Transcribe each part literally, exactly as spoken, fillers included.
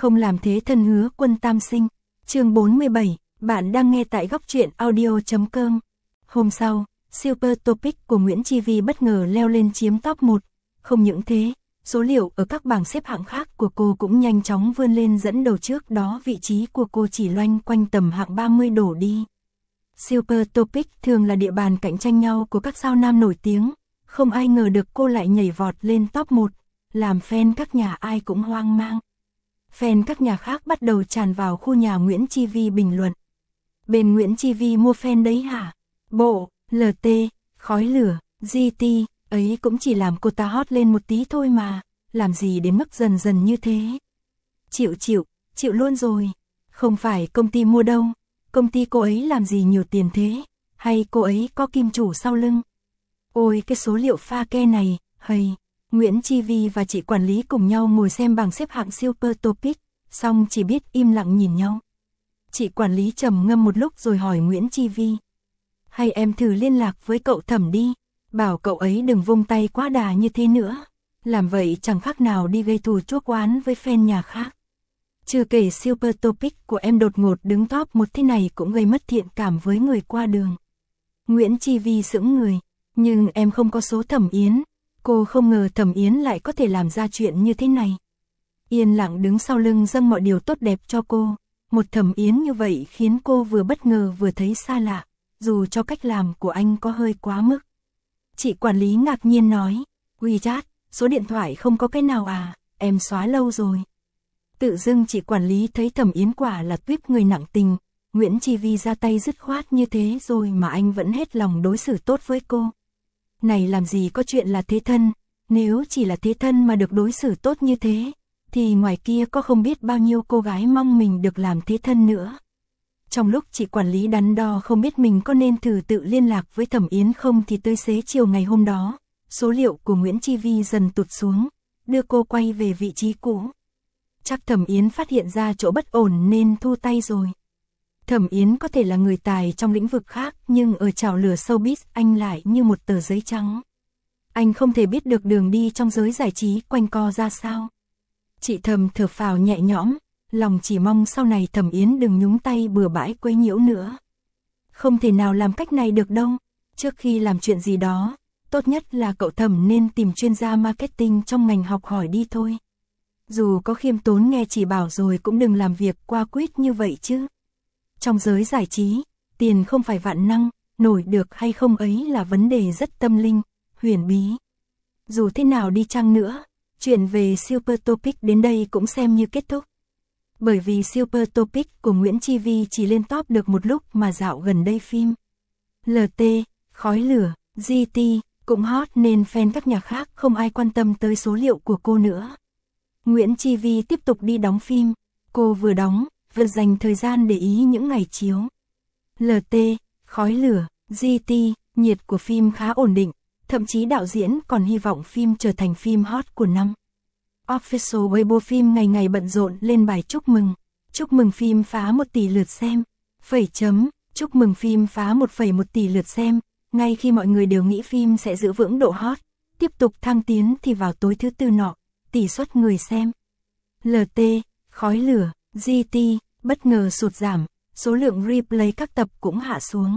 Không làm thế thân hứa quân tam sinh. Chương bốn mươi bảy, bạn đang nghe tại góc truyện audio chấm com. Hôm sau, Super Topic của Nguyễn Chi Vi bất ngờ leo lên chiếm top một. Không những thế, số liệu ở các bảng xếp hạng khác của cô cũng nhanh chóng vươn lên dẫn đầu, trước đó vị trí của cô chỉ loanh quanh tầm hạng ba mươi đổ đi. Super Topic thường là địa bàn cạnh tranh nhau của các sao nam nổi tiếng, không ai ngờ được cô lại nhảy vọt lên top một, làm fan các nhà ai cũng hoang mang. Fan các nhà khác bắt đầu tràn vào khu nhà Nguyễn Chi Vi bình luận. Bên Nguyễn Chi Vi mua fan đấy hả? Bộ, lờ tê, khói lửa, giê tê, ấy cũng chỉ làm cô ta hot lên một tí thôi mà, làm gì đến mức dần dần như thế. Chịu chịu, chịu luôn rồi, không phải công ty mua đâu, công ty cô ấy làm gì nhiều tiền thế, hay cô ấy có kim chủ sau lưng. Ôi cái số liệu pha ke này, hay. Nguyễn Chi Vi và chị quản lý cùng nhau ngồi xem bảng xếp hạng Super Topic, xong chỉ biết im lặng nhìn nhau. Chị quản lý trầm ngâm một lúc rồi hỏi Nguyễn Chi Vi. Hay em thử liên lạc với cậu Thẩm đi, bảo cậu ấy đừng vung tay quá đà như thế nữa. Làm vậy chẳng khác nào đi gây thù chuốc oán với fan nhà khác. Chưa kể Super Topic của em đột ngột đứng top một thế này cũng gây mất thiện cảm với người qua đường. Nguyễn Chi Vi sững người, nhưng em không có số Thẩm Yến. Cô không ngờ Thẩm Yến lại có thể làm ra chuyện như thế này. Yên lặng đứng sau lưng dâng mọi điều tốt đẹp cho cô. Một Thẩm Yến như vậy khiến cô vừa bất ngờ vừa thấy xa lạ, dù cho cách làm của anh có hơi quá mức. Chị quản lý ngạc nhiên nói, WeChat, số điện thoại không có cái nào à, em xóa lâu rồi. Tự dưng chị quản lý thấy Thẩm Yến quả là tuýp người nặng tình, Nguyễn Chi Vi ra tay dứt khoát như thế rồi mà anh vẫn hết lòng đối xử tốt với cô. Này làm gì có chuyện là thế thân, nếu chỉ là thế thân mà được đối xử tốt như thế, thì ngoài kia có không biết bao nhiêu cô gái mong mình được làm thế thân nữa. Trong lúc chị quản lý đắn đo không biết mình có nên thử tự liên lạc với Thẩm Yến không thì tới xế chiều ngày hôm đó, số liệu của Nguyễn Chi Vi dần tụt xuống, đưa cô quay về vị trí cũ. Chắc Thẩm Yến phát hiện ra chỗ bất ổn nên thu tay rồi. Thẩm Yến có thể là người tài trong lĩnh vực khác nhưng ở chảo lửa showbiz anh lại như một tờ giấy trắng. Anh không thể biết được đường đi trong giới giải trí quanh co ra sao. Chị thầm thở phào nhẹ nhõm, lòng chỉ mong sau này Thẩm Yến đừng nhúng tay bừa bãi quấy nhiễu nữa. Không thể nào làm cách này được đâu, trước khi làm chuyện gì đó, tốt nhất là cậu Thẩm nên tìm chuyên gia marketing trong ngành học hỏi đi thôi. Dù có khiêm tốn nghe chỉ bảo rồi cũng đừng làm việc qua quýt như vậy chứ. Trong giới giải trí, tiền không phải vạn năng, nổi được hay không ấy là vấn đề rất tâm linh, huyền bí. Dù thế nào đi chăng nữa, chuyện về Super Topic đến đây cũng xem như kết thúc. Bởi vì Super Topic của Nguyễn Chi Vi chỉ lên top được một lúc mà dạo gần đây phim lờ tê, khói lửa, giê tê cũng hot nên fan các nhà khác không ai quan tâm tới số liệu của cô nữa. Nguyễn Chi Vi tiếp tục đi đóng phim, cô vừa đóng, vừa dành thời gian để ý những ngày chiếu. lờ tê, khói lửa, giê tê, nhiệt của phim khá ổn định, thậm chí đạo diễn còn hy vọng phim trở thành phim hot của năm. Official Weibo phim ngày ngày bận rộn lên bài chúc mừng, chúc mừng phim phá một tỷ lượt xem, phẩy chấm, chúc mừng phim phá một phẩy một tỷ lượt xem, ngay khi mọi người đều nghĩ phim sẽ giữ vững độ hot, tiếp tục thăng tiến thì vào tối thứ tư nọ, tỷ suất người xem lờ tê, khói lửa, giê tê bất ngờ sụt giảm, số lượng replay các tập cũng hạ xuống.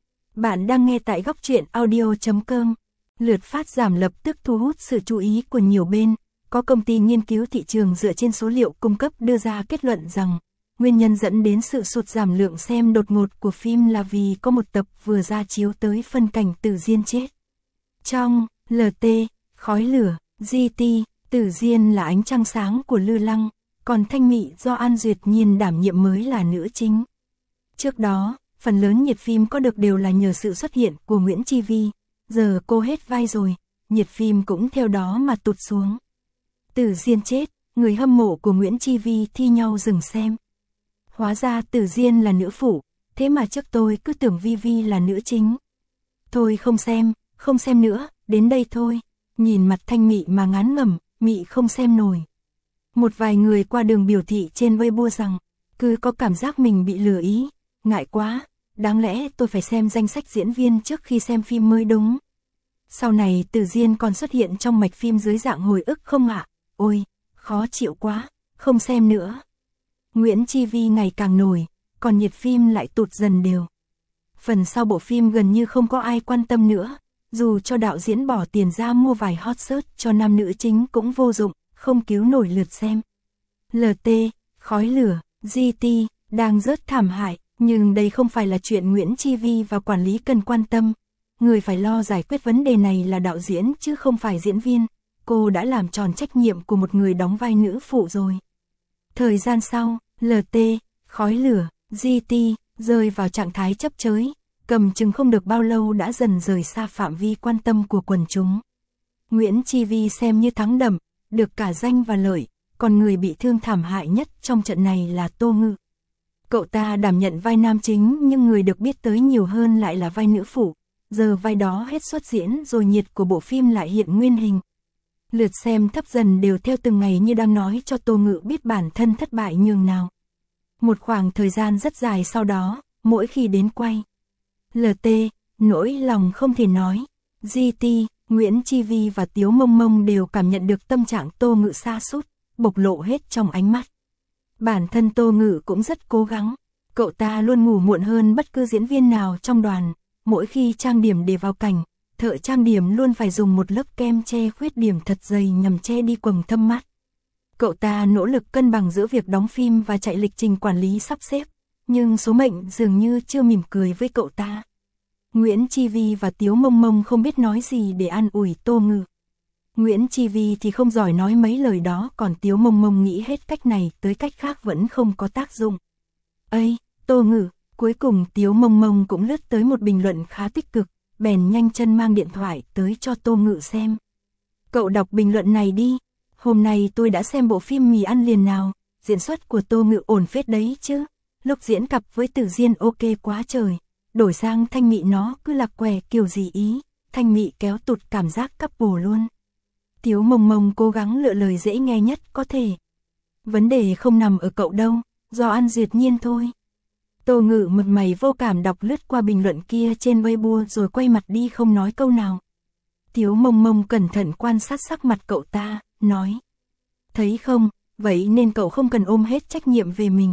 Bạn đang nghe tại góc truyện audio chấm com. Lượt phát giảm lập tức thu hút sự chú ý của nhiều bên. Có công ty nghiên cứu thị trường dựa trên số liệu cung cấp đưa ra kết luận rằng nguyên nhân dẫn đến sự sụt giảm lượng xem đột ngột của phim là vì có một tập vừa ra chiếu tới phân cảnh Tử Diên chết. Trong lờ tê, khói lửa, giê tê, Tử Diên là ánh trăng sáng của Lư Lăng, còn Thanh Mị do An Duyệt Nhiên đảm nhiệm mới là nữ chính. Trước đó, phần lớn nhiệt phim có được đều là nhờ sự xuất hiện của Nguyễn Chi Vi, giờ cô hết vai rồi, nhiệt phim cũng theo đó mà tụt xuống. Tử Diên chết, người hâm mộ của Nguyễn Chi Vi thi nhau dừng xem. Hóa ra Tử Diên là nữ phụ, thế mà trước tôi cứ tưởng Vi Vi là nữ chính. Thôi không xem, không xem nữa, đến đây thôi. Nhìn mặt Thanh Mị mà ngán ngẩm, Mị không xem nổi. Một vài người qua đường biểu thị trên Weibo rằng, cứ có cảm giác mình bị lừa ý, ngại quá, đáng lẽ tôi phải xem danh sách diễn viên trước khi xem phim mới đúng. Sau này Tử Diên còn xuất hiện trong mạch phim dưới dạng hồi ức không ạ? Ôi, khó chịu quá, không xem nữa, Nguyễn Chi Vi ngày càng nổi, còn nhiệt phim lại tụt dần đều. Phần sau bộ phim gần như không có ai quan tâm nữa, dù cho đạo diễn bỏ tiền ra mua vài hot search cho nam nữ chính cũng vô dụng, không cứu nổi lượt xem. lờ tê, khói lửa, giê tê, đang rất thảm hại, nhưng đây không phải là chuyện Nguyễn Chi Vi và quản lý cần quan tâm. Người phải lo giải quyết vấn đề này là đạo diễn chứ không phải diễn viên. Cô đã làm tròn trách nhiệm của một người đóng vai nữ phụ rồi. Thời gian sau, lờ tê, khói lửa, giê tê, rơi vào trạng thái chấp chới, cầm chừng không được bao lâu đã dần rời xa phạm vi quan tâm của quần chúng. Nguyễn Chi Vi xem như thắng đậm, được cả danh và lợi, còn người bị thương thảm hại nhất trong trận này là Tô Ngự. Cậu ta đảm nhận vai nam chính nhưng người được biết tới nhiều hơn lại là vai nữ phụ. Giờ vai đó hết xuất diễn rồi nhiệt của bộ phim lại hiện nguyên hình. Lượt xem thấp dần đều theo từng ngày như đang nói cho Tô Ngự biết bản thân thất bại nhường nào. Một khoảng thời gian rất dài sau đó, mỗi khi đến quay, lờ tê, nỗi lòng không thể nói, giê tê, Nguyễn Chi Vi và Tiếu Mông Mông đều cảm nhận được tâm trạng Tô Ngự sa sút, bộc lộ hết trong ánh mắt. Bản thân Tô Ngự cũng rất cố gắng, cậu ta luôn ngủ muộn hơn bất cứ diễn viên nào trong đoàn, mỗi khi trang điểm để vào cảnh, thợ trang điểm luôn phải dùng một lớp kem che khuyết điểm thật dày nhằm che đi quầng thâm mắt. Cậu ta nỗ lực cân bằng giữa việc đóng phim và chạy lịch trình quản lý sắp xếp, nhưng số mệnh dường như chưa mỉm cười với cậu ta. Nguyễn Chi Vi và Tiếu Mông Mông không biết nói gì để an ủi Tô Ngự. Nguyễn Chi Vi thì không giỏi nói mấy lời đó, còn Tiếu Mông Mông nghĩ hết cách này tới cách khác vẫn không có tác dụng. Ây, Tô Ngự, cuối cùng Tiếu Mông Mông cũng lướt tới một bình luận khá tích cực, bèn nhanh chân mang điện thoại tới cho Tô Ngự xem. Cậu đọc bình luận này đi, hôm nay tôi đã xem bộ phim Mì ăn liền nào, diễn xuất của Tô Ngự ổn phết đấy chứ, lúc diễn cặp với Tử Diên ok quá trời, đổi sang Thanh Mị nó cứ lạc què kiểu gì ý, Thanh Mị kéo tụt cảm giác couple luôn. Tiếu Mông Mông cố gắng lựa lời dễ nghe nhất có thể. Vấn đề không nằm ở cậu đâu, do An Duyệt Nhiên thôi. Tô Ngự mật mày vô cảm đọc lướt qua bình luận kia trên Weibo rồi quay mặt đi không nói câu nào. Tiếu Mông Mông cẩn thận quan sát sắc mặt cậu ta, nói. Thấy không, vậy nên cậu không cần ôm hết trách nhiệm về mình.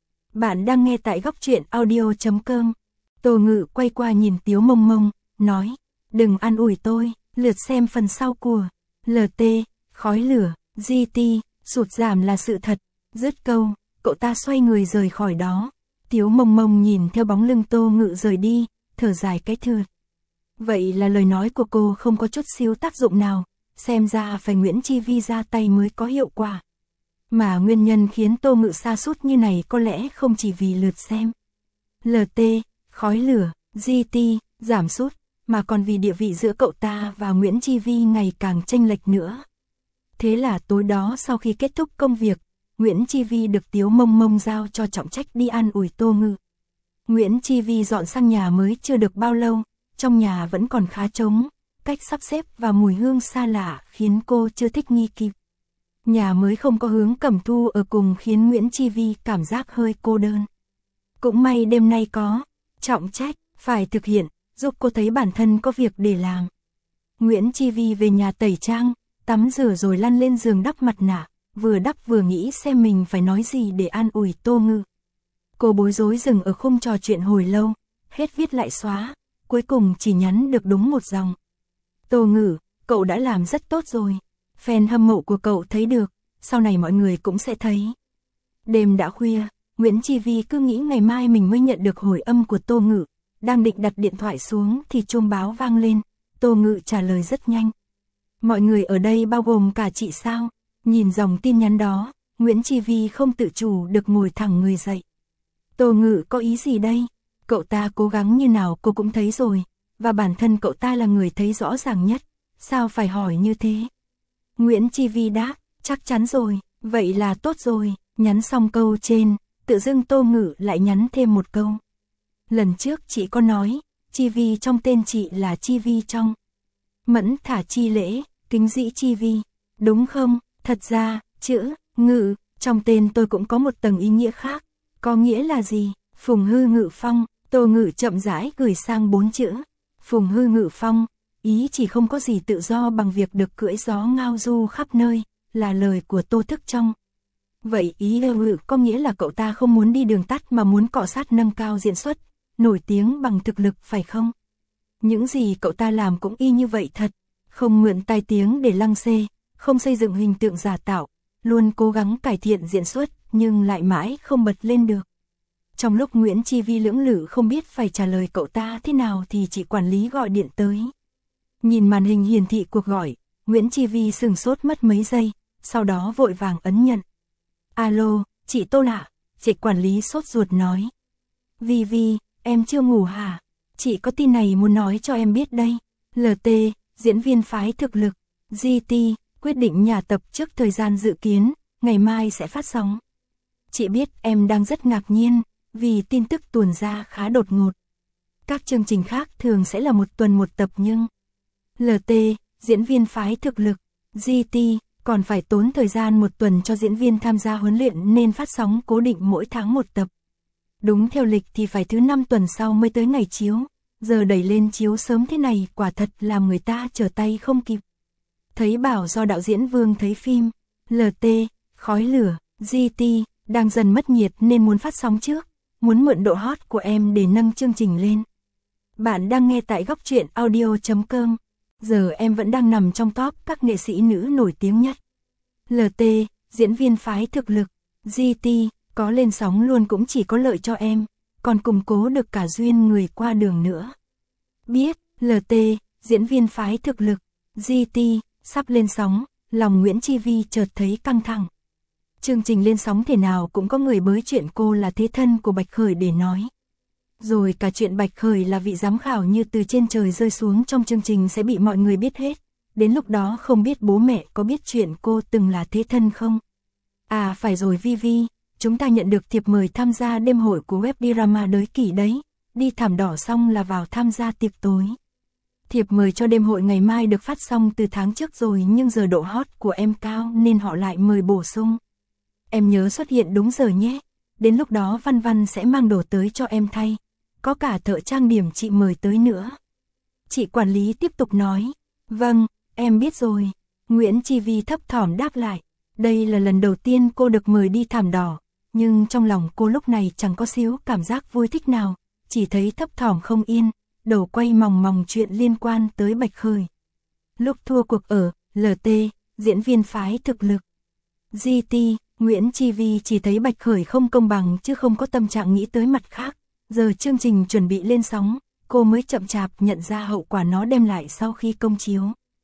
Bạn đang nghe tại góc truyện audio chấm com. Tô Ngự quay qua nhìn Tiếu Mông Mông, nói. Đừng an ủi tôi, lượt xem phần sau của lờ tê, khói lửa, giê tê, sụt giảm là sự thật. Dứt câu, cậu ta xoay người rời khỏi đó. Tiếu Mông Mông nhìn theo bóng lưng Tô Ngự rời đi, thở dài cái thượt. Vậy là lời nói của cô không có chút xíu tác dụng nào, xem ra phải Nguyễn Chi Vi ra tay mới có hiệu quả. Mà nguyên nhân khiến Tô Ngự sa sút như này có lẽ không chỉ vì lượt xem lờ tê, khói lửa, giê tê, giảm sút, mà còn vì địa vị giữa cậu ta và Nguyễn Chi Vi ngày càng chênh lệch nữa. Thế là tối đó sau khi kết thúc công việc, Nguyễn Chi Vi được Tiếu Mông Mông giao cho trọng trách đi an ủi Tô Ngự. Nguyễn Chi Vi dọn sang nhà mới chưa được bao lâu, trong nhà vẫn còn khá trống, cách sắp xếp và mùi hương xa lạ khiến cô chưa thích nghi kịp. Nhà mới không có Hướng Cẩm Thu ở cùng khiến Nguyễn Chi Vi cảm giác hơi cô đơn. Cũng may đêm nay có trọng trách phải thực hiện, giúp cô thấy bản thân có việc để làm. Nguyễn Chi Vi về nhà tẩy trang, tắm rửa rồi lăn lên giường đắp mặt nạ, vừa đắp vừa nghĩ xem mình phải nói gì để an ủi Tô Ngự. Cô bối rối dừng ở khung trò chuyện hồi lâu, hết viết lại xóa, cuối cùng chỉ nhắn được đúng một dòng. Tô Ngự, cậu đã làm rất tốt rồi. Fan hâm mộ của cậu thấy được, sau này mọi người cũng sẽ thấy. Đêm đã khuya, Nguyễn Chi Vi cứ nghĩ ngày mai mình mới nhận được hồi âm của Tô Ngự. Đang định đặt điện thoại xuống thì chuông báo vang lên, Tô Ngự trả lời rất nhanh. Mọi người ở đây bao gồm cả chị sao? Nhìn dòng tin nhắn đó, Nguyễn Chi Vi không tự chủ được ngồi thẳng người dậy. Tô Ngự có ý gì đây? Cậu ta cố gắng như nào cô cũng thấy rồi, và bản thân cậu ta là người thấy rõ ràng nhất, sao phải hỏi như thế? Nguyễn Chi Vi đáp, chắc chắn rồi, vậy là tốt rồi. Nhắn xong câu trên, tự dưng Tô Ngự lại nhắn thêm một câu. Lần trước chị có nói, Chi Vi trong tên chị là Chi Vi trong. Mẫn thả chi lễ, kính dĩ Chi Vi, đúng không? Thật ra, chữ Ngự trong tên tôi cũng có một tầng ý nghĩa khác. Có nghĩa là gì? Phùng hư ngự phong. Tô Ngự chậm rãi gửi sang bốn chữ. Phùng hư ngự phong, ý chỉ không có gì tự do bằng việc được cưỡi gió ngao du khắp nơi, là lời của Tô Thức Trong. Vậy ý ừ có nghĩa là cậu ta không muốn đi đường tắt mà muốn cọ sát nâng cao diễn xuất, nổi tiếng bằng thực lực phải không? Những gì cậu ta làm cũng y như vậy thật, không mượn tai tiếng để lăng xê, không xây dựng hình tượng giả tạo, luôn cố gắng cải thiện diễn xuất nhưng lại mãi không bật lên được. Trong lúc Nguyễn Chi Vi lưỡng lự không biết phải trả lời cậu ta thế nào thì chị quản lý gọi điện tới. Nhìn màn hình hiển thị cuộc gọi, Nguyễn Chi Vi sừng sốt mất mấy giây, sau đó vội vàng ấn nhận. Alo, chị Tô Lạ, chị quản lý sốt ruột nói. Vi Vi, em chưa ngủ hả? Chị có tin này muốn nói cho em biết đây. lờ tê, diễn viên phái thực lực, giê tê, quyết định nhà tập trước thời gian dự kiến, ngày mai sẽ phát sóng. Chị biết em đang rất ngạc nhiên, vì tin tức tuồn ra khá đột ngột. Các chương trình khác thường sẽ là một tuần một tập nhưng lờ tê, diễn viên phái thực lực, giê tê, còn phải tốn thời gian một tuần cho diễn viên tham gia huấn luyện nên phát sóng cố định mỗi tháng một tập. Đúng theo lịch thì phải thứ năm tuần sau mới tới ngày chiếu, giờ đẩy lên chiếu sớm thế này quả thật làm người ta trở tay không kịp. Thấy bảo do đạo diễn Vương thấy phim, lờ tê, khói lửa, giê tê, đang dần mất nhiệt nên muốn phát sóng trước, muốn mượn độ hot của em để nâng chương trình lên. Bạn đang nghe tại góc truyện audio chấm com. Giờ em vẫn đang nằm trong top các nghệ sĩ nữ nổi tiếng nhất. lờ tê, diễn viên phái thực lực, giê tê, có lên sóng luôn cũng chỉ có lợi cho em, còn củng cố được cả duyên người qua đường nữa. Biết, lờ tê, diễn viên phái thực lực, giê tê, sắp lên sóng, lòng Nguyễn Chi Vi chợt thấy căng thẳng. Chương trình lên sóng thể nào cũng có người bới chuyện cô là thế thân của Bạch Khởi để nói. Rồi cả chuyện Bạch Khởi là vị giám khảo như từ trên trời rơi xuống trong chương trình sẽ bị mọi người biết hết. Đến lúc đó không biết bố mẹ có biết chuyện cô từng là thế thân không? À phải rồi Vi Vi, chúng ta nhận được thiệp mời tham gia đêm hội của web drama đới kỷ đấy. Đi thảm đỏ xong là vào tham gia tiệc tối. Thiệp mời cho đêm hội ngày mai được phát xong từ tháng trước rồi nhưng giờ độ hot của em cao nên họ lại mời bổ sung. Em nhớ xuất hiện đúng giờ nhé. Đến lúc đó Văn Văn sẽ mang đồ tới cho em thay. Có cả thợ trang điểm chị mời tới nữa. Chị quản lý tiếp tục nói. Vâng, em biết rồi. Nguyễn Chi Vi thấp thỏm đáp lại. Đây là lần đầu tiên cô được mời đi thảm đỏ. Nhưng trong lòng cô lúc này chẳng có xíu cảm giác vui thích nào. Chỉ thấy thấp thỏm không yên. Đầu quay mòng mòng chuyện liên quan tới Bạch Khởi. Lúc thua cuộc ở lờ tê, diễn viên phái thực lực, giê tê, Nguyễn Chi Vi chỉ thấy Bạch Khởi không công bằng chứ không có tâm trạng nghĩ tới mặt khác. Giờ chương trình chuẩn bị lên sóng, cô mới chậm chạp nhận ra hậu quả nó đem lại sau khi công chiếu.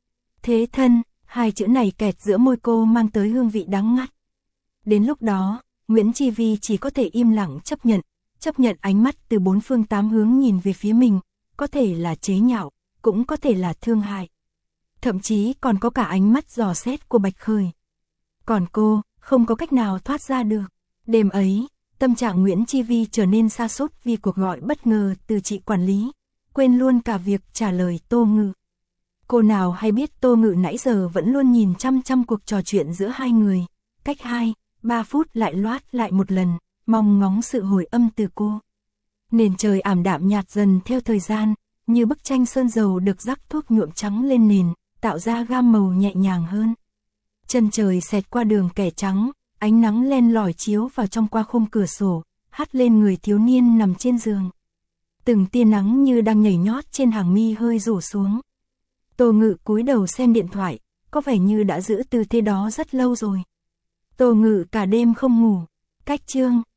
Thế thân, hai chữ này kẹt giữa môi cô mang tới hương vị đắng ngắt. Đến lúc đó, Nguyễn Chi Vi chỉ có thể im lặng chấp nhận, chấp nhận ánh mắt từ bốn phương tám hướng nhìn về phía mình, có thể là chế nhạo, cũng có thể là thương hại. Thậm chí còn có cả ánh mắt dò xét của Bạch Khởi. Còn cô, không có cách nào thoát ra được. Đêm ấy, tâm trạng Nguyễn Chi Vi trở nên sa sút vì cuộc gọi bất ngờ từ chị quản lý, quên luôn cả việc trả lời Tô Ngự. Cô nào hay biết Tô Ngự nãy giờ vẫn luôn nhìn chăm chăm cuộc trò chuyện giữa hai người, cách hai, ba phút lại loát lại một lần, mong ngóng sự hồi âm từ cô. Nền trời ảm đạm nhạt dần theo thời gian, như bức tranh sơn dầu được rắc thuốc nhuộm trắng lên nền, tạo ra gam màu nhẹ nhàng hơn. Chân trời xẹt qua đường kẻ trắng, ánh nắng len lỏi chiếu vào trong qua khung cửa sổ, hắt lên người thiếu niên nằm trên giường. Từng tia nắng như đang nhảy nhót trên hàng mi hơi rủ xuống. Tô Ngự cúi đầu xem điện thoại, có vẻ như đã giữ tư thế đó rất lâu rồi. Tô Ngự cả đêm không ngủ, cách chương,